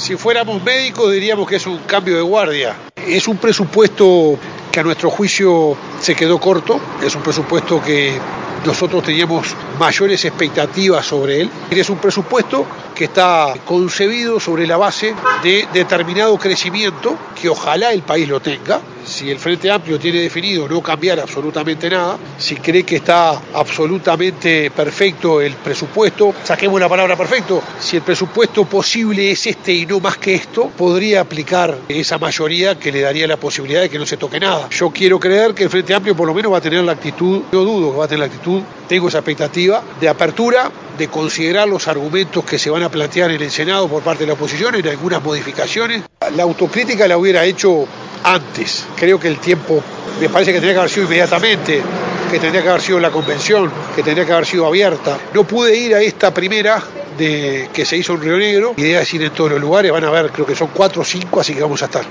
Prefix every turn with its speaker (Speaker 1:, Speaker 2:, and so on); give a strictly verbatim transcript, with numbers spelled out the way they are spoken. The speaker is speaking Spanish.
Speaker 1: Si fuéramos médicos diríamos que es un cambio de guardia. Es un presupuesto que a nuestro juicio se quedó corto, es un presupuesto que nosotros teníamos mayores expectativas sobre él. Es un presupuesto que está concebido sobre la base de determinado crecimiento que ojalá el país lo tenga. Si el Frente Amplio tiene definido no cambiar absolutamente nada, si cree que está absolutamente perfecto el presupuesto, saquemos la palabra perfecto, si el presupuesto posible es este y no más que esto, podría aplicar esa mayoría que le daría la posibilidad de que no se toque nada. Yo quiero creer que el Frente Amplio por lo menos va a tener la actitud, no dudo que va a tener la actitud, tengo esa expectativa de apertura, de considerar los argumentos que se van a plantear en el Senado por parte de la oposición en algunas modificaciones. La autocrítica la hubiera hecho antes. Creo que el tiempo me parece que tendría que haber sido inmediatamente, que tendría que haber sido la convención, que tendría que haber sido abierta. No pude ir a esta primera de que se hizo en Río Negro. Idea es ir en todos los lugares, van a ver, creo que son cuatro o cinco, así que vamos a estar.